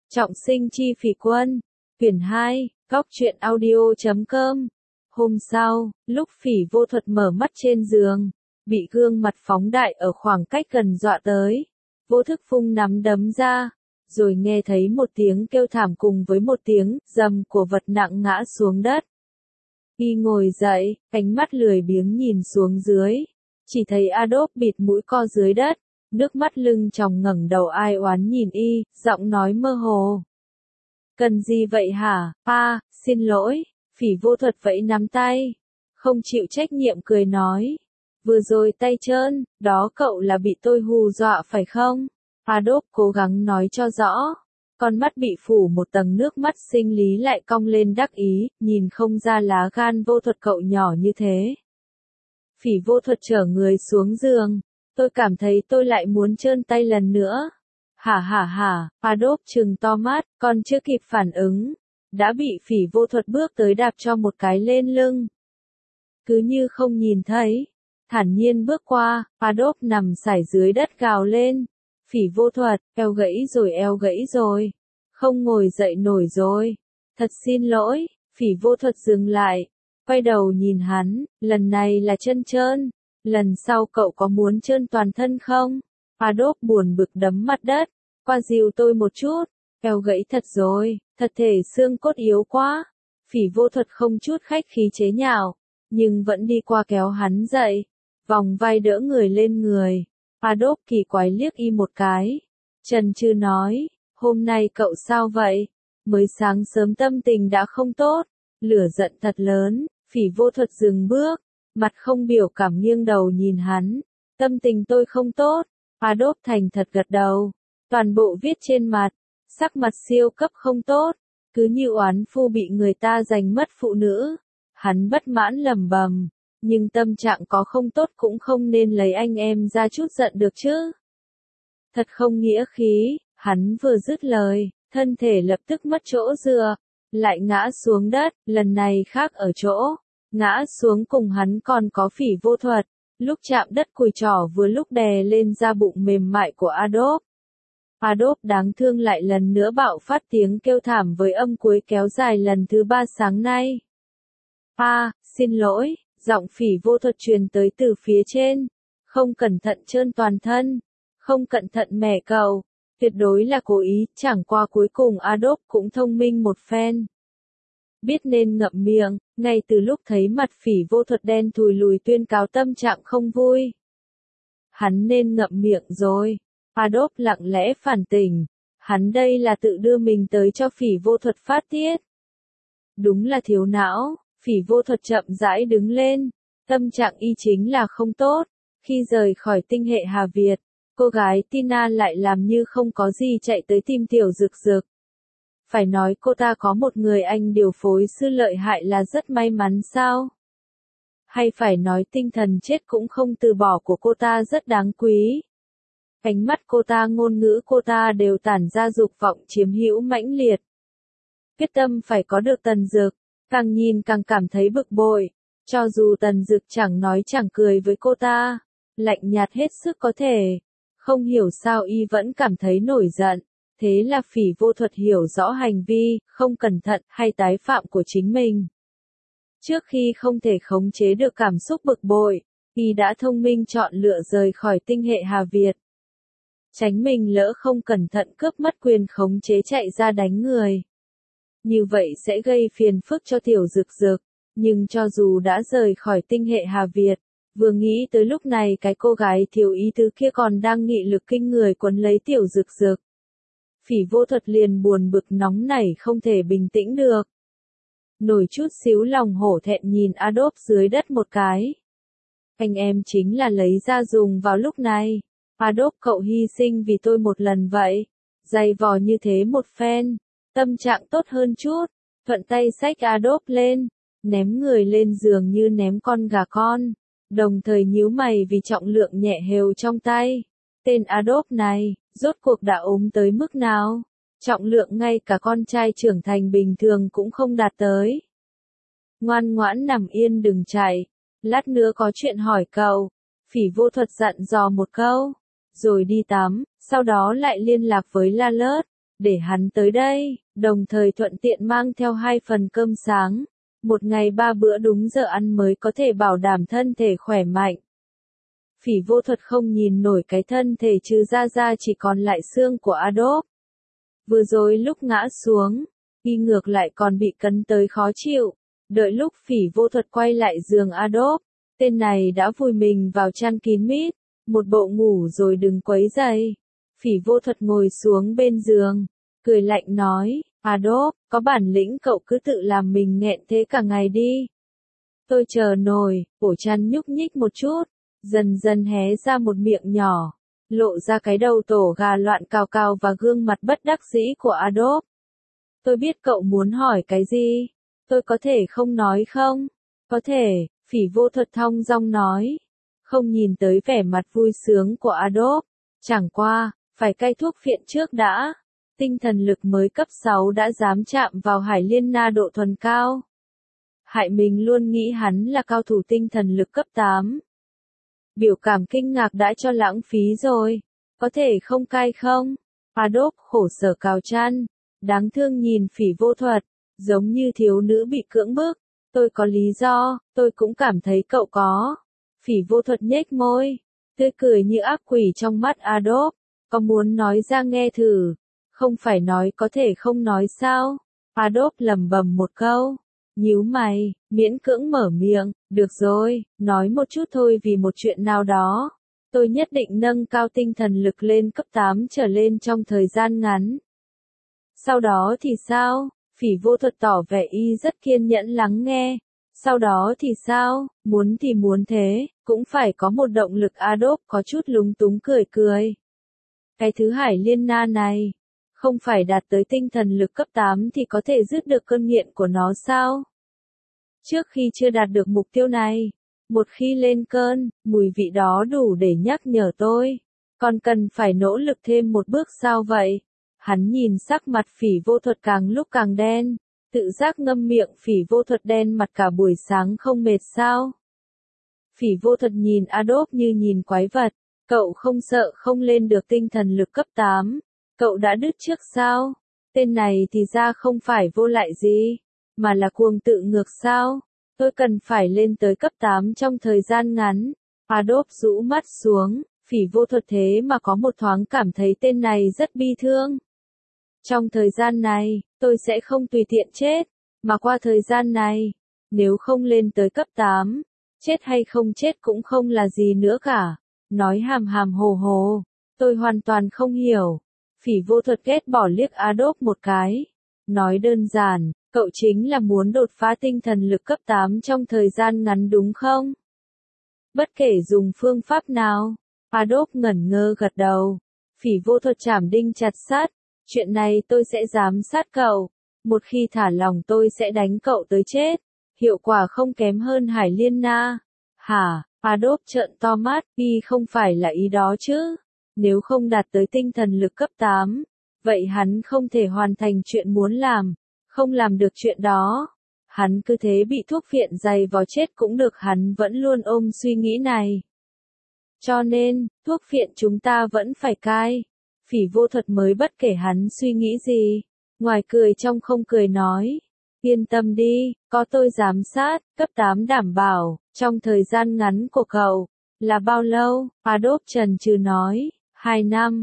Trọng sinh chi phỉ quân, quyển 2, góc truyện audio.com. Hôm sau, lúc Phỉ Vô Thuật mở mắt trên giường, bị gương mặt phóng đại ở khoảng cách gần dọa tới. Vô thức phung nắm đấm ra, rồi nghe thấy một tiếng kêu thảm cùng với một tiếng rầm của vật nặng ngã xuống đất. Y ngồi dậy, ánh mắt lười biếng nhìn xuống dưới, chỉ thấy Adolf bịt mũi co dưới đất, nước mắt lưng tròng ngẩng đầu ai oán nhìn Y, giọng nói mơ hồ. Cần gì vậy hả, pa, xin lỗi, Phỉ Vô Thuật vẫy nắm tay, không chịu trách nhiệm cười nói. Vừa rồi tay trơn, đó cậu là bị tôi hù dọa phải không? Adolf cố gắng nói cho rõ. Con mắt bị phủ một tầng nước mắt sinh lý lại cong lên đắc ý, nhìn không ra lá gan Vô Thuật cậu nhỏ như thế. Phỉ Vô Thuật chở người xuống giường, tôi cảm thấy tôi lại muốn trơn tay lần nữa. Hả, Adolf trừng to mắt, còn chưa kịp phản ứng, đã bị Phỉ Vô Thuật bước tới đạp cho một cái lên lưng. Cứ như không nhìn thấy, thản nhiên bước qua, Adolf nằm sải dưới đất gào lên. Phỉ Vô Thuật, eo gãy rồi, không ngồi dậy nổi rồi, thật xin lỗi. Phỉ Vô Thuật dừng lại, quay đầu nhìn hắn, lần này là chân trơn, lần sau cậu có muốn trơn toàn thân không? Adolf buồn bực đấm mặt đất, qua dìu tôi một chút, eo gãy thật rồi, thật thể xương cốt yếu quá. Phỉ Vô Thuật không chút khách khí chế nhạo, nhưng vẫn đi qua kéo hắn dậy, vòng vai đỡ người lên người. Adolf kỳ quái liếc Y một cái, chần chừ nói, hôm nay cậu sao vậy? Mới sáng sớm tâm tình đã không tốt, lửa giận thật lớn. Phỉ Vô Thuật dừng bước, mặt không biểu cảm nghiêng đầu nhìn hắn, tâm tình tôi không tốt. Adolf thành thật gật đầu, toàn bộ viết trên mặt, sắc mặt siêu cấp không tốt, cứ như oán phu bị người ta giành mất phụ nữ. Hắn bất mãn lẩm bẩm, nhưng tâm trạng có không tốt cũng không nên lấy anh em ra chút giận được chứ. Thật không nghĩa khí, hắn vừa dứt lời, thân thể lập tức mất chỗ dựa, lại ngã xuống đất, lần này khác ở chỗ, ngã xuống cùng hắn còn có Phỉ Vô Thuật, lúc chạm đất cùi trỏ vừa lúc đè lên da bụng mềm mại của Adolf. Adolf đáng thương lại lần nữa bạo phát tiếng kêu thảm với âm cuối kéo dài lần thứ 3 sáng nay. Xin lỗi, giọng Phỉ Vô Thuật truyền tới từ phía trên, không cẩn thận trơn toàn thân, không cẩn thận mẻ cậu, tuyệt đối là cố ý, chẳng qua cuối cùng Adolf cũng thông minh một phen. Biết nên ngậm miệng, ngay từ lúc thấy mặt Phỉ Vô Thuật đen thùi lùi tuyên cáo tâm trạng không vui. Hắn nên ngậm miệng rồi. Adolf lặng lẽ phản tỉnh, hắn đây là tự đưa mình tới cho Phỉ Vô Thuật phát tiết. Đúng là thiếu não. Phỉ Vô Thuật chậm rãi đứng lên, tâm trạng Y chính là không tốt. Khi rời khỏi tinh hệ Hà Việt, cô gái Tina lại làm như không có gì chạy tới tìm Tiểu Dực Dực. Phải nói cô ta có một người anh điều phối sư lợi hại là rất may mắn sao? Hay phải nói tinh thần chết cũng không từ bỏ của cô ta rất đáng quý? Ánh mắt cô ta, ngôn ngữ cô ta đều tản ra dục vọng chiếm hữu mãnh liệt. Quyết tâm phải có được Tần Dực, càng nhìn càng cảm thấy bực bội. Cho dù Tần Dực chẳng nói chẳng cười với cô ta, lạnh nhạt hết sức có thể, không hiểu sao Y vẫn cảm thấy nổi giận. Thế là Phỉ Vô Thuật hiểu rõ hành vi, không cẩn thận hay tái phạm của chính mình. Trước khi không thể khống chế được cảm xúc bực bội, Y đã thông minh chọn lựa rời khỏi tinh hệ Hà Việt. Tránh mình lỡ không cẩn thận cướp mất quyền khống chế chạy ra đánh người. Như vậy sẽ gây phiền phức cho Tiểu Dực Dực, nhưng cho dù đã rời khỏi tinh hệ Hà Việt, vừa nghĩ tới lúc này cái cô gái thiếu ý tứ kia còn đang nghị lực kinh người quấn lấy Tiểu Dực Dực. Phỉ Vô Thuật liền buồn bực nóng nảy không thể bình tĩnh được. Nổi chút xíu lòng hổ thẹn nhìn Adolf dưới đất một cái. Anh em chính là lấy ra dùng vào lúc này. Adolf cậu hy sinh vì tôi một lần vậy. Dày vò như thế một phen. Tâm trạng tốt hơn chút. Thuận tay xách Adolf lên. Ném người lên giường như ném con gà con. Đồng thời nhíu mày vì trọng lượng nhẹ hều trong tay. Tên Adolf này, rốt cuộc đã ốm tới mức nào? Trọng lượng ngay cả con trai trưởng thành bình thường cũng không đạt tới. Ngoan ngoãn nằm yên đừng chạy. Lát nữa có chuyện hỏi cậu. Phỉ Vô Thuật dặn dò một câu. Rồi đi tắm, sau đó lại liên lạc với La Lớt. để hắn tới đây, đồng thời thuận tiện mang theo 2 phần cơm sáng. Một ngày 3 bữa đúng giờ ăn mới có thể bảo đảm thân thể khỏe mạnh. Phỉ Vô Thuật không nhìn nổi cái thân thể trừ ra chỉ còn lại xương của Adolf. Vừa rồi lúc ngã xuống, y ngược lại còn bị cấn tới khó chịu. Đợi lúc Phỉ Vô Thuật quay lại giường Adolf, tên này đã vùi mình vào chăn kín mít, một bộ ngủ rồi đừng quấy rầy. Phỉ Vô Thuật ngồi xuống bên giường, cười lạnh nói, Adolf, có bản lĩnh cậu cứ tự làm mình nghẹn thế cả ngày đi. Tôi chờ nổi, cổ chăn nhúc nhích một chút, dần dần hé ra một miệng nhỏ, lộ ra cái đầu tổ gà loạn cào cào và gương mặt bất đắc dĩ của Adolf. Tôi biết cậu muốn hỏi cái gì, tôi có thể không nói không? Có thể, Phỉ Vô Thuật thong dong nói, không nhìn tới vẻ mặt vui sướng của Adolf. Chẳng qua, phải cai thuốc phiện trước đã. Tinh thần lực mới cấp 6 đã dám chạm vào Hải Liên Na độ thuần cao. Hại mình luôn nghĩ hắn là cao thủ tinh thần lực cấp 8. Biểu cảm kinh ngạc đã cho lãng phí rồi. Có thể không cai không? Adolf khổ sở cào chăn, đáng thương nhìn Phỉ Vô Thuật, giống như thiếu nữ bị cưỡng bức. Tôi có lý do, tôi cũng cảm thấy cậu có. Phỉ Vô Thuật nhếch môi, tươi cười như ác quỷ trong mắt Adolf. Có muốn nói ra nghe thử? Không phải nói có thể không nói sao? Adolf lẩm bẩm một câu, nhíu mày, miễn cưỡng mở miệng, được rồi, nói một chút thôi vì một chuyện nào đó. Tôi nhất định nâng cao tinh thần lực lên cấp 8 trở lên trong thời gian ngắn. Sau đó thì sao? Phỉ Vô Thuật tỏ vẻ y rất kiên nhẫn lắng nghe. Sau đó thì sao? Muốn thì muốn thế, cũng phải có một động lực. Adolf có chút lúng túng cười cười. Cái thứ Hải Liên Na này, không phải đạt tới tinh thần lực cấp 8 thì có thể dứt được cơn nghiện của nó sao? Trước khi chưa đạt được mục tiêu này, một khi lên cơn, mùi vị đó đủ để nhắc nhở tôi. Còn cần phải nỗ lực thêm một bước sao vậy? Hắn nhìn sắc mặt Phỉ Vô Thuật càng lúc càng đen, tự giác ngâm miệng. Phỉ Vô Thuật đen mặt cả buổi sáng không mệt sao? Phỉ Vô Thuật nhìn Adolf như nhìn quái vật. Cậu không sợ không lên được tinh thần lực cấp 8. Cậu đã đứt trước sao? Tên này thì ra không phải vô lại gì, mà là cuồng tự ngược sao? Tôi cần phải lên tới cấp 8 trong thời gian ngắn. Adolf rũ mắt xuống, Phỉ Vô Thuật thế mà có một thoáng cảm thấy tên này rất bi thương. Trong thời gian này, tôi sẽ không tùy tiện chết, mà qua thời gian này, nếu không lên tới cấp 8, chết hay không chết cũng không là gì nữa cả. Nói hàm hàm hồ hồ, tôi hoàn toàn không hiểu. Phỉ Vô Thuật ghét bỏ liếc Adolf một cái. Nói đơn giản, cậu chính là muốn đột phá tinh thần lực cấp 8 trong thời gian ngắn đúng không? Bất kể dùng phương pháp nào, Adolf ngẩn ngơ gật đầu. Phỉ Vô Thuật chảm đinh chặt sắt, chuyện này tôi sẽ giám sát cậu. Một khi thả lòng tôi sẽ đánh cậu tới chết. Hiệu quả không kém hơn Hải Liên Na. Hả? Adolf trợn to mắt, y không phải là ý đó chứ. Nếu không đạt tới tinh thần lực cấp 8, vậy hắn không thể hoàn thành chuyện muốn làm, không làm được chuyện đó. Hắn cứ thế bị thuốc phiện dày vò chết cũng được, hắn vẫn luôn ôm suy nghĩ này. Cho nên, thuốc phiện chúng ta vẫn phải cai. Phỉ Vô Thuật mới bất kể hắn suy nghĩ gì, ngoài cười trong không cười nói. Yên tâm đi, có tôi giám sát, cấp 8 đảm bảo, trong thời gian ngắn của cậu, là bao lâu? Adolf chần chừ nói, 2 năm,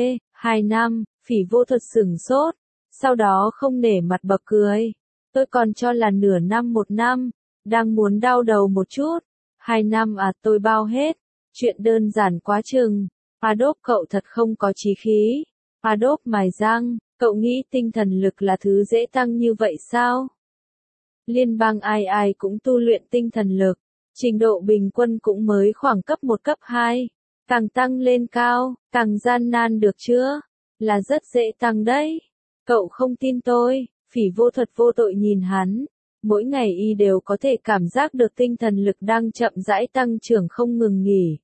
2 năm, Phỉ Vô Thuật sửng sốt, sau đó không nể mặt bật cười. Tôi còn cho là nửa năm 1 năm, đang muốn đau đầu một chút. 2 năm à, tôi bao hết, chuyện đơn giản quá chừng. Adolf cậu thật không có chí khí. Adolf mài răng. Cậu nghĩ tinh thần lực là thứ dễ tăng như vậy sao? Liên bang ai ai cũng tu luyện tinh thần lực, trình độ bình quân cũng mới khoảng cấp 1 cấp 2, càng tăng lên cao, càng gian nan được chưa? Là rất dễ tăng đấy. Cậu không tin tôi? Phỉ Vô Thuật vô tội nhìn hắn, mỗi ngày y đều có thể cảm giác được tinh thần lực đang chậm rãi tăng trưởng không ngừng nghỉ.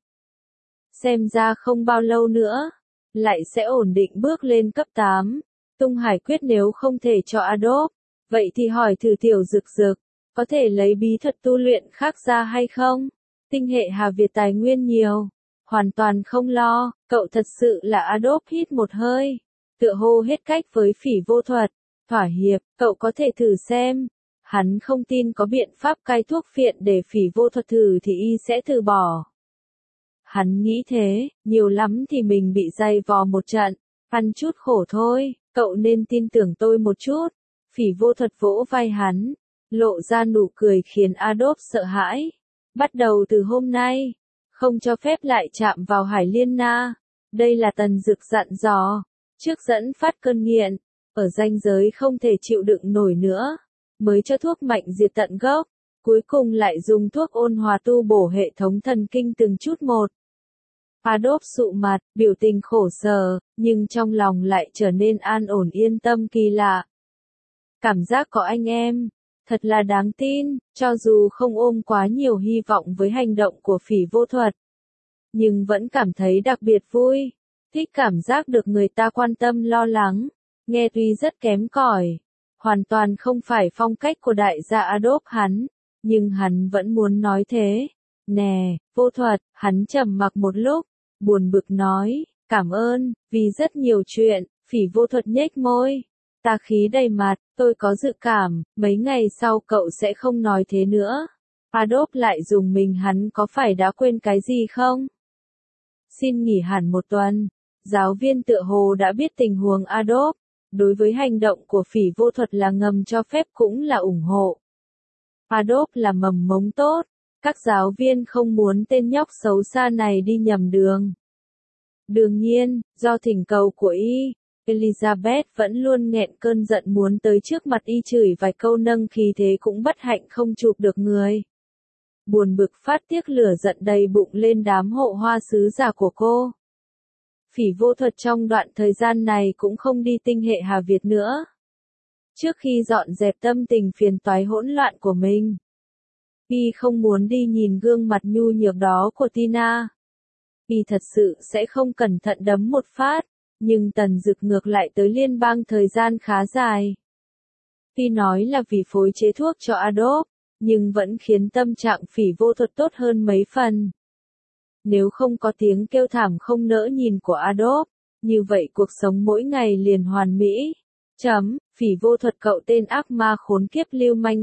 Xem ra không bao lâu nữa, lại sẽ ổn định bước lên cấp 8. Tung Hải Quyết nếu không thể cho Adolf, vậy thì hỏi thử Tiểu Dực Dực, có thể lấy bí thuật tu luyện khác ra hay không? Tinh hệ Hà Việt tài nguyên nhiều, hoàn toàn không lo. Cậu thật sự là Adolf hít một hơi, tựa hồ hết cách với Phỉ Vô Thuật. Thỏa hiệp, cậu có thể thử xem. Hắn không tin có biện pháp cai thuốc phiện để Phỉ Vô Thuật thử thì y sẽ từ bỏ. Hắn nghĩ thế, nhiều lắm thì mình bị dày vò một trận, ăn chút khổ thôi, cậu nên tin tưởng tôi một chút. Phỉ Vô Thuật vỗ vai hắn, lộ ra nụ cười khiến Adolf sợ hãi. Bắt đầu từ hôm nay, không cho phép lại chạm vào Hải Liên Na. Đây là Tần Dực dặn dò, trước dẫn phát cơn nghiện, ở ranh giới không thể chịu đựng nổi nữa, mới cho thuốc mạnh diệt tận gốc, cuối cùng lại dùng thuốc ôn hòa tu bổ hệ thống thần kinh từng chút một. Adolf sụ mặt, biểu tình khổ sở, nhưng trong lòng lại trở nên an ổn yên tâm kỳ lạ. Cảm giác có anh em, thật là đáng tin, cho dù không ôm quá nhiều hy vọng với hành động của Phỉ Vô Thuật, nhưng vẫn cảm thấy đặc biệt vui, thích cảm giác được người ta quan tâm lo lắng, nghe tuy rất kém cỏi, hoàn toàn không phải phong cách của đại gia Adolf hắn, nhưng hắn vẫn muốn nói thế. Nè, Vô Thuật, hắn trầm mặc một lúc, buồn bực nói, cảm ơn, vì rất nhiều chuyện. Phỉ Vô Thuật nhếch môi, tà khí đầy mặt, tôi có dự cảm, mấy ngày sau cậu sẽ không nói thế nữa. Adolf lại dùng mình, hắn có phải đã quên cái gì không? Xin nghỉ hẳn một tuần. Giáo viên tựa hồ đã biết tình huống Adolf, đối với hành động của Phỉ Vô Thuật là ngầm cho phép cũng là ủng hộ. Adolf là mầm mống tốt, các giáo viên không muốn tên nhóc xấu xa này đi nhầm đường. Đương nhiên, do thỉnh cầu của y, Elizabeth vẫn luôn nghẹn cơn giận muốn tới trước mặt y chửi vài câu nâng khí thế cũng bất hạnh không chụp được người. Buồn bực phát tiết lửa giận đầy bụng lên đám hộ hoa sứ giả của cô. Phỉ Vô Thuật trong đoạn thời gian này cũng không đi tinh hệ Hà Việt nữa. Trước khi dọn dẹp tâm tình phiền toái hỗn loạn của mình, y không muốn đi nhìn gương mặt nhu nhược đó của Tina. Y thật sự sẽ không cẩn thận đấm một phát, nhưng Tần Dực ngược lại tới liên bang thời gian khá dài. Tuy nói là vì phối chế thuốc cho Adolf, nhưng vẫn khiến tâm trạng Phỉ Vô Thuật tốt hơn mấy phần. Nếu không có tiếng kêu thảm không nỡ nhìn của Adolf, như vậy cuộc sống mỗi ngày liền hoàn mỹ. Phỉ Vô Thuật cậu tên ác ma khốn kiếp lưu manh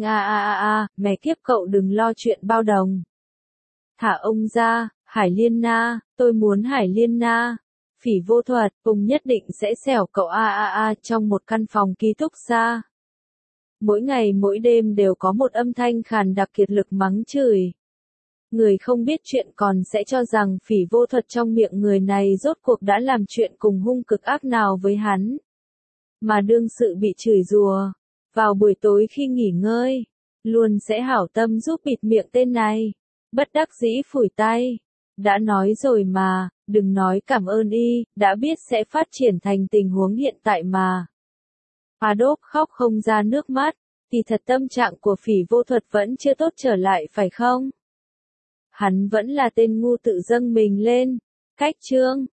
mẹ kiếp cậu đừng lo chuyện bao đồng. Thả ông ra, Hải Liên Na, tôi muốn Hải Liên Na. Phỉ Vô Thuật, ông nhất định sẽ xẻo cậu trong một căn phòng ký túc xá. Mỗi ngày mỗi đêm đều có một âm thanh khàn đặc kiệt lực mắng chửi. Người không biết chuyện còn sẽ cho rằng Phỉ Vô Thuật trong miệng người này rốt cuộc đã làm chuyện cùng hung cực ác nào với hắn. Mà đương sự bị chửi rủa, vào buổi tối khi nghỉ ngơi, luôn sẽ hảo tâm giúp bịt miệng tên này. Bất đắc dĩ phủi tay. Đã nói rồi mà, đừng nói cảm ơn y, đã biết sẽ phát triển thành tình huống hiện tại mà. Adolf khóc không ra nước mắt, thì thật tâm trạng của Phỉ Vô Thuật vẫn chưa tốt trở lại phải không? Hắn vẫn là tên ngu tự dâng mình lên. Cách chương